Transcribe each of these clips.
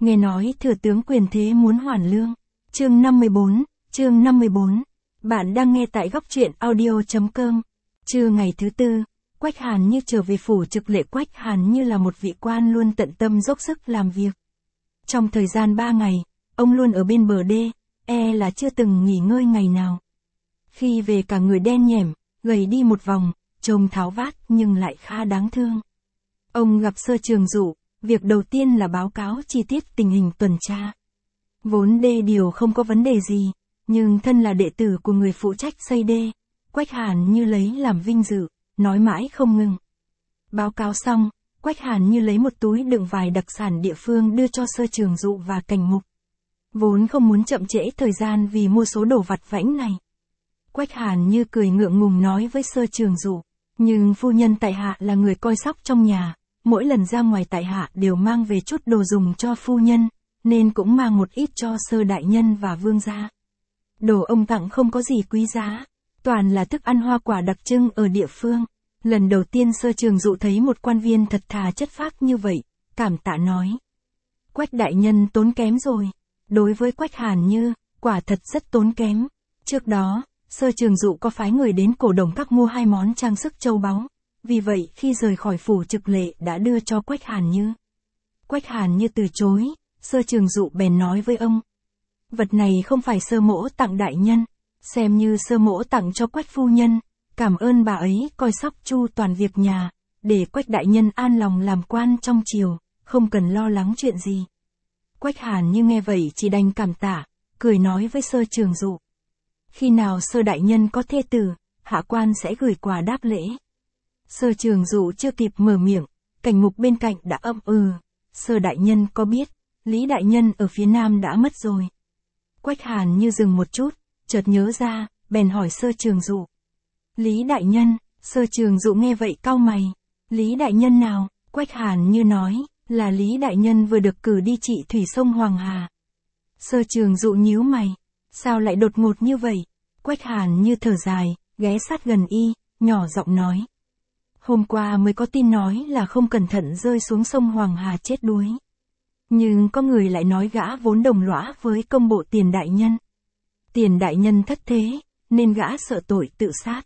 Nghe nói thừa tướng quyền thế muốn hoàn lương. Chương 54. Bạn đang nghe tại góc truyện audio.com. Trưa ngày thứ tư, Quách Hàn Như trở về phủ trực lệ. Quách Hàn Như là một vị quan luôn tận tâm dốc sức làm việc. Trong thời gian 3 ngày, ông luôn ở bên bờ đê, là chưa từng nghỉ ngơi ngày nào. Khi về cả người đen nhẻm, gầy đi một vòng, trông tháo vát nhưng lại khá đáng thương. Ông gặp Sơ Trường Dụ, việc đầu tiên là báo cáo chi tiết tình hình tuần tra. Vốn đê điều không có vấn đề gì, nhưng thân là đệ tử của người phụ trách xây đê, Quách Hàn Như lấy làm vinh dự, nói mãi không ngừng. Báo cáo xong, Quách Hàn Như lấy một túi đựng vài đặc sản địa phương đưa cho Sơ Trường Dụ và Cảnh Mục. Vốn không muốn chậm trễ thời gian vì mua số đồ vặt vãnh này. Quách Hàn Như cười ngượng ngùng nói với Sơ Trường Dụ, nhưng phu nhân tại hạ là người coi sóc trong nhà, mỗi lần ra ngoài tại hạ đều mang về chút đồ dùng cho phu nhân, nên cũng mang một ít cho Sơ đại nhân và vương gia. Đồ ông tặng không có gì quý giá, toàn là thức ăn hoa quả đặc trưng ở địa phương. Lần đầu tiên Sơ Trường Dụ thấy một quan viên thật thà chất phác như vậy, cảm tạ nói. Quách đại nhân tốn kém rồi. Đối với Quách Hàn Như, quả thật rất tốn kém. Trước đó, Sơ Trường Dụ có phái người đến Cổ Đồng Các mua 2 món trang sức châu báu. Vì vậy khi rời khỏi phủ trực lệ đã đưa cho Quách Hàn Như. Quách Hàn Như từ chối, Sơ Trường Dụ bèn nói với ông. Vật này không phải Sơ mỗ tặng đại nhân, xem như Sơ mỗ tặng cho Quách phu nhân, cảm ơn bà ấy coi sóc chu toàn việc nhà, để Quách đại nhân an lòng làm quan trong triều, không cần lo lắng chuyện gì. Quách Hàn Như nghe vậy chỉ đành cảm tạ, cười nói với Sơ Trường Dụ. Khi nào Sơ đại nhân có thê tử, hạ quan sẽ gửi quà đáp lễ. Sơ Trường Dụ chưa kịp mở miệng, Cảnh Mục bên cạnh đã ậm ừ. Sơ đại nhân có biết, Lý đại nhân ở phía nam đã mất rồi. Quách Hàn Như dừng một chút, chợt nhớ ra, bèn hỏi Sơ Trường Dụ. Lý đại nhân, Sơ Trường Dụ nghe vậy cau mày. Lý đại nhân nào? Quách Hàn Như nói, là Lý đại nhân vừa được cử đi trị thủy sông Hoàng Hà. Sơ Trường Dụ nhíu mày, sao lại đột ngột như vậy? Quách Hàn Như thở dài, ghé sát gần y, nhỏ giọng nói. Hôm qua mới có tin nói là không cẩn thận rơi xuống sông Hoàng Hà chết đuối. Nhưng có người lại nói gã vốn đồng lõa với công bộ Tiền đại nhân. Tiền đại nhân thất thế, nên gã sợ tội tự sát.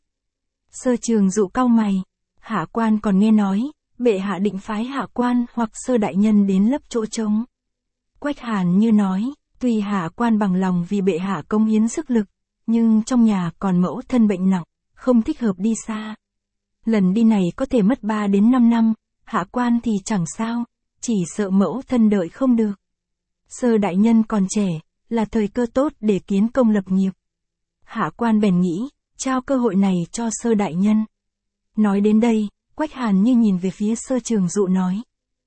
Sơ Trường Dụ cau mày, hạ quan còn nghe nói, bệ hạ định phái hạ quan hoặc Sơ đại nhân đến lấp chỗ trống. Quách Hàn Như nói, tuy hạ quan bằng lòng vì bệ hạ cống hiến sức lực, nhưng trong nhà còn mẫu thân bệnh nặng, không thích hợp đi xa. Lần đi này có thể mất 3 đến 5 năm, hạ quan thì chẳng sao, chỉ sợ mẫu thân đợi không được. Sơ đại nhân còn trẻ, là thời cơ tốt để kiến công lập nghiệp. Hạ quan bèn nghĩ, trao cơ hội này cho Sơ đại nhân. Nói đến đây, Quách Hàn Như nhìn về phía Sơ Trường Dụ nói.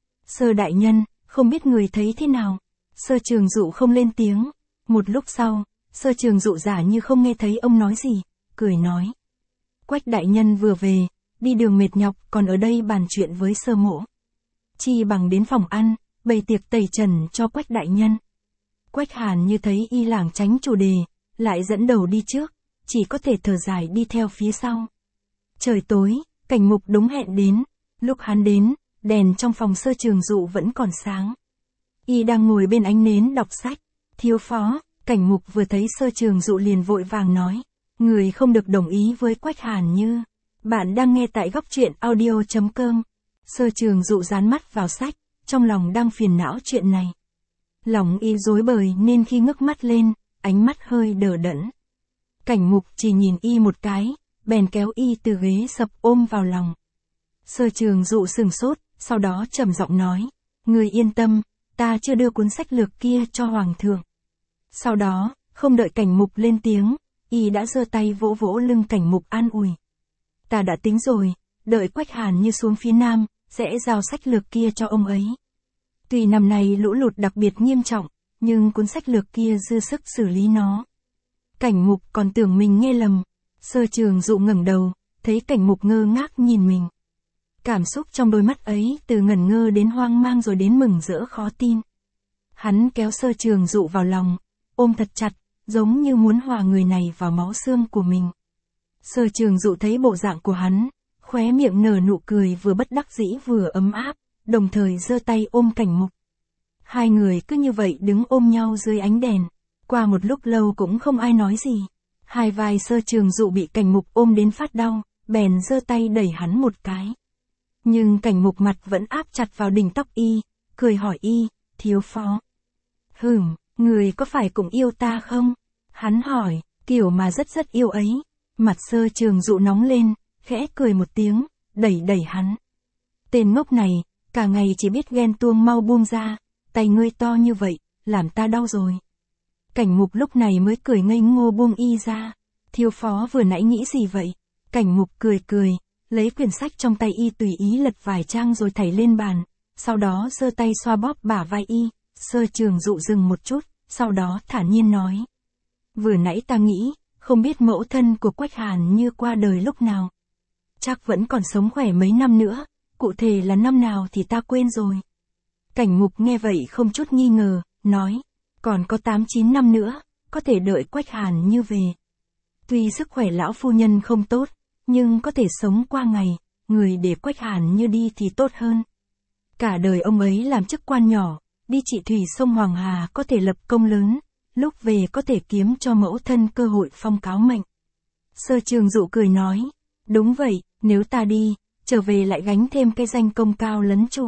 Sơ đại nhân, không biết người thấy thế nào? Sơ Trường Dụ không lên tiếng. Một lúc sau, Sơ Trường Dụ giả như không nghe thấy ông nói gì, cười nói. Quách đại nhân vừa về, đi đường mệt nhọc còn ở đây bàn chuyện với Sơ mỗ. Chi bằng đến phòng ăn, bày tiệc tẩy trần cho Quách đại nhân. Quách Hàn Như thấy y lảng tránh chủ đề, lại dẫn đầu đi trước, chỉ có thể thở dài đi theo phía sau. Trời tối, Cảnh Mục đúng hẹn đến, lúc hắn đến, đèn trong phòng Sơ Trường Dụ vẫn còn sáng. Y đang ngồi bên ánh nến đọc sách. Thiếu phó, Cảnh Mục vừa thấy Sơ Trường Dụ liền vội vàng nói. Người không được đồng ý với Quách Hàn Như. Bạn đang nghe tại góc truyện audio.com. Sơ Trường Dụ dán mắt vào sách, trong lòng đang phiền não chuyện này. Lòng y rối bời nên khi ngước mắt lên, ánh mắt hơi đờ đẫn. Cảnh Mục chỉ nhìn y một cái, bèn kéo y từ ghế sập ôm vào lòng. Sơ Trường Dụ sừng sốt, sau đó trầm giọng nói. Người yên tâm, ta chưa đưa cuốn sách lược kia cho Hoàng thượng. Sau đó, không đợi Cảnh Mục lên tiếng, y đã giơ tay vỗ vỗ lưng Cảnh Mục an ủi. Ta đã tính rồi, đợi Quách Hàn Như xuống phía nam, sẽ giao sách lược kia cho ông ấy. Tuy năm nay lũ lụt đặc biệt nghiêm trọng, nhưng cuốn sách lược kia dư sức xử lý nó. Cảnh Mục còn tưởng mình nghe lầm. Sơ Trường Dụ ngẩng đầu, thấy Cảnh Mục ngơ ngác nhìn mình. Cảm xúc trong đôi mắt ấy từ ngẩn ngơ đến hoang mang rồi đến mừng rỡ khó tin. Hắn kéo Sơ Trường Dụ vào lòng, ôm thật chặt, giống như muốn hòa người này vào máu xương của mình. Sơ Trường Dụ thấy bộ dạng của hắn, khóe miệng nở nụ cười vừa bất đắc dĩ vừa ấm áp, đồng thời giơ tay ôm Cảnh Mục. Hai người cứ như vậy đứng ôm nhau dưới ánh đèn. Qua một lúc lâu cũng không ai nói gì. Hai vai Sơ Trường Dụ bị Cảnh Mục ôm đến phát đau, bèn giơ tay đẩy hắn một cái. Nhưng Cảnh Mục mặt vẫn áp chặt vào đỉnh tóc y, cười hỏi y, thiếu phó. Người có phải cũng yêu ta không? Hắn hỏi, kiểu mà rất yêu ấy. Mặt Sơ Trường Dụ nóng lên, khẽ cười một tiếng, đẩy hắn. Tên ngốc này, cả ngày chỉ biết ghen tuông, mau buông ra, tay ngươi to như vậy, làm ta đau rồi. Cảnh Mục lúc này mới cười ngây ngô buông y ra. Thiếu phó vừa nãy nghĩ gì vậy? Cảnh Mục cười, lấy quyển sách trong tay y tùy ý lật vài trang rồi thảy lên bàn, sau đó giơ tay xoa bóp bả vai y. Sơ Trường Dụ dừng một chút, sau đó thản nhiên nói. Vừa nãy ta nghĩ, không biết mẫu thân của Quách Hàn Như qua đời lúc nào. Chắc vẫn còn sống khỏe mấy năm nữa, cụ thể là năm nào thì ta quên rồi. Cảnh Mục nghe vậy không chút nghi ngờ, nói, còn có 8-9 năm nữa, có thể đợi Quách Hàn Như về. Tuy sức khỏe lão phu nhân không tốt, nhưng có thể sống qua ngày, người để Quách Hàn Như đi thì tốt hơn. Cả đời ông ấy làm chức quan nhỏ, đi trị thủy sông Hoàng Hà có thể lập công lớn, lúc về có thể kiếm cho mẫu thân cơ hội phong cáo mệnh. Sơ Trường Dụ cười nói, đúng vậy, nếu ta đi, trở về lại gánh thêm cái danh công cao lấn chủ.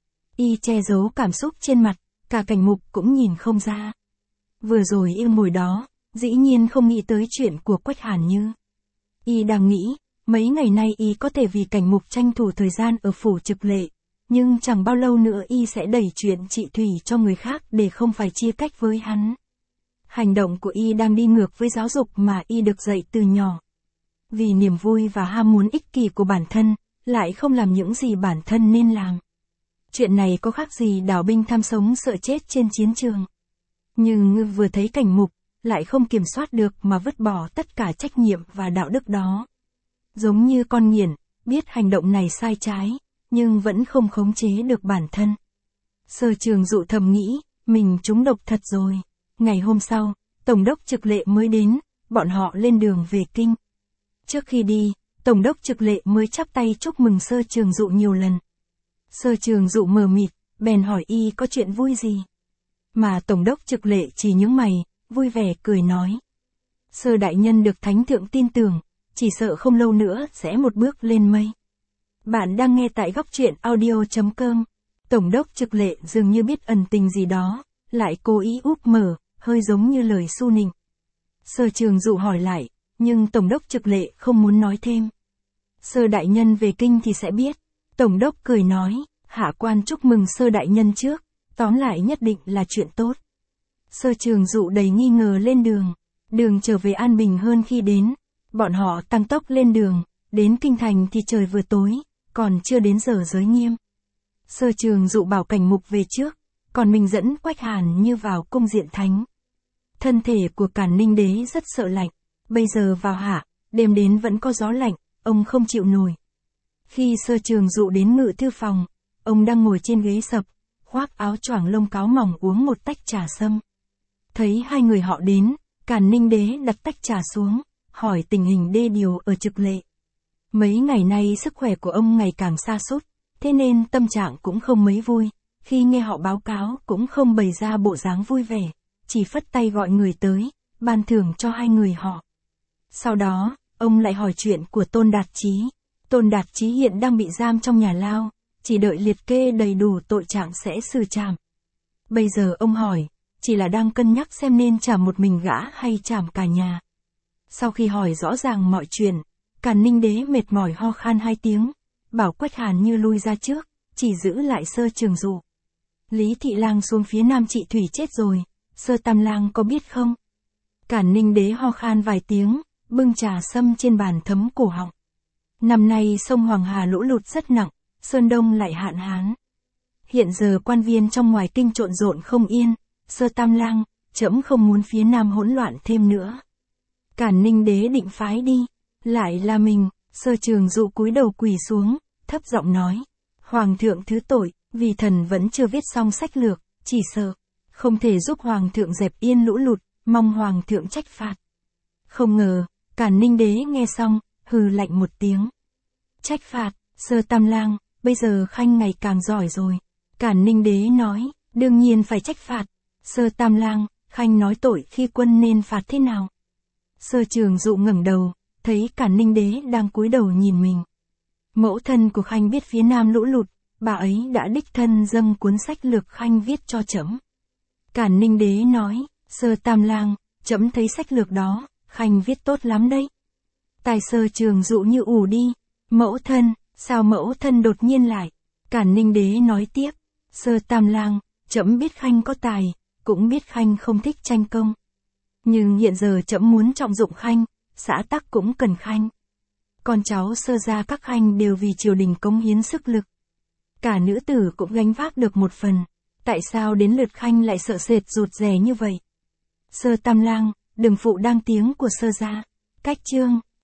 Y che giấu cảm xúc trên mặt, cả Cảnh Mục cũng nhìn không ra. Vừa rồi yêu ngồi đó, dĩ nhiên không nghĩ tới chuyện của Quách Hàn Như. Y đang nghĩ, mấy ngày nay y có thể vì Cảnh Mục tranh thủ thời gian ở phủ Trực Lệ, nhưng chẳng bao lâu nữa y sẽ đẩy chuyện trị thủy cho người khác để không phải chia cách với hắn. Hành động của y đang đi ngược với giáo dục mà y được dạy từ nhỏ. Vì niềm vui và ham muốn ích kỷ của bản thân, lại không làm những gì bản thân nên làm. Chuyện này có khác gì đào binh tham sống sợ chết trên chiến trường. Nhưng vừa thấy Cảnh Mục, lại không kiểm soát được mà vứt bỏ tất cả trách nhiệm và đạo đức đó. Giống như con nghiện, biết hành động này sai trái, nhưng vẫn không khống chế được bản thân. Sơ Trường Dụ thầm nghĩ, mình trúng độc thật rồi. Ngày hôm sau, Tổng đốc Trực Lệ mới đến, bọn họ lên đường về kinh. Trước khi đi, Tổng đốc Trực Lệ mới chắp tay chúc mừng Sơ Trường Dụ nhiều lần. Sơ Trường Dụ mờ mịt, bèn hỏi y có chuyện vui gì. Mà Tổng đốc Trực Lệ chỉ nhướng mày, vui vẻ cười nói. Sơ đại nhân được Thánh Thượng tin tưởng, chỉ sợ không lâu nữa sẽ một bước lên mây. Bạn đang nghe tại góc truyện audio.com. Tổng đốc Trực Lệ dường như biết ẩn tình gì đó, lại cố ý úp mở, hơi giống như lời su nịnh. Sơ Trường Dụ hỏi lại, nhưng Tổng đốc Trực Lệ không muốn nói thêm. Sơ đại nhân về kinh thì sẽ biết. Tổng đốc cười nói, hạ quan chúc mừng Sơ đại nhân trước, tóm lại nhất định là chuyện tốt. Sơ Trường Dụ đầy nghi ngờ lên đường. Đường trở về an bình hơn khi đến. Bọn họ tăng tốc lên đường, đến kinh thành thì trời vừa tối, còn chưa đến giờ giới nghiêm. Sơ Trường Dụ bảo Cảnh Mục về trước, còn mình dẫn Quách Hàn Như vào cung diện thánh. Thân thể của Càn Ninh Đế rất sợ lạnh, bây giờ vào hạ, đêm đến vẫn có gió lạnh, ông không chịu nổi. Khi Sơ Trường Dụ đến ngự thư phòng, ông đang ngồi trên ghế sập, khoác áo choàng lông cáo mỏng uống một tách trà sâm. Thấy hai người họ đến, Càn Ninh Đế đặt tách trà xuống, hỏi tình hình đê điều ở Trực Lệ. Mấy ngày nay sức khỏe của ông ngày càng sa sút, thế nên tâm trạng cũng không mấy vui, khi nghe họ báo cáo cũng không bày ra bộ dáng vui vẻ, chỉ phất tay gọi người tới, ban thưởng cho hai người họ. Sau đó, ông lại hỏi chuyện của Tôn Đạt Chí. Tôn Đạt Chí hiện đang bị giam trong nhà lao, chỉ đợi liệt kê đầy đủ tội trạng sẽ xử trảm. Bây giờ ông hỏi, chỉ là đang cân nhắc xem nên trảm một mình gã hay trảm cả nhà. Sau khi hỏi rõ ràng mọi chuyện, Càn Ninh Đế mệt mỏi ho khan 2 tiếng, bảo Quách Hàn Như lui ra trước, chỉ giữ lại Sơ Trường Dụ. Lý Thị Lang xuống phía Nam trị thủy chết rồi, Sơ Tam Lang có biết không? Càn Ninh Đế ho khan vài tiếng, bưng trà sâm trên bàn thấm cổ họng. Năm nay sông Hoàng Hà lũ lụt rất nặng, Sơn Đông lại hạn hán. Hiện giờ quan viên trong ngoài kinh trộn rộn không yên, Sơ Tam Lang, trẫm không muốn phía Nam hỗn loạn thêm nữa. Càn Ninh Đế định phái đi, lại là mình. Sơ Trường Dụ cúi đầu quỳ xuống, thấp giọng nói, Hoàng thượng thứ tội, vì thần vẫn chưa viết xong sách lược, chỉ sợ không thể giúp Hoàng thượng dẹp yên lũ lụt, mong Hoàng thượng trách phạt. Không ngờ, Càn Ninh Đế nghe xong, hừ lạnh một tiếng. Trách phạt, Sơ Tam Lang, bây giờ Khanh ngày càng giỏi rồi. Càn Ninh Đế nói, Đương nhiên phải trách phạt. Sơ Tam Lang, Khanh nói tội khi quân nên phạt thế nào? Sơ Trường Dụ ngẩng đầu, thấy Cản Ninh Đế đang cúi đầu nhìn mình. Mẫu thân của Khanh biết phía Nam lũ lụt, bà ấy đã đích thân dâng cuốn sách lược Khanh viết cho trẫm. Cản Ninh Đế nói, Sơ Tam Lang, trẫm thấy sách lược đó, Khanh viết tốt lắm đấy. Tai Sơ Trường Dụ như ù đi. Mẫu thân, sao mẫu thân đột nhiên lại? Cản Ninh Đế nói tiếp, Sơ Tam Lang, trẫm biết Khanh có tài, cũng biết Khanh không thích tranh công. Nhưng hiện giờ trẫm muốn trọng dụng Khanh, xã tắc cũng cần Khanh. Con cháu Sơ gia các Khanh đều vì triều đình cống hiến sức lực. Cả nữ tử cũng gánh vác được một phần, tại sao đến lượt Khanh lại sợ sệt rụt rè như vậy? Sơ Tam Lang, đừng phụ đang tiếng của Sơ gia. Cách chương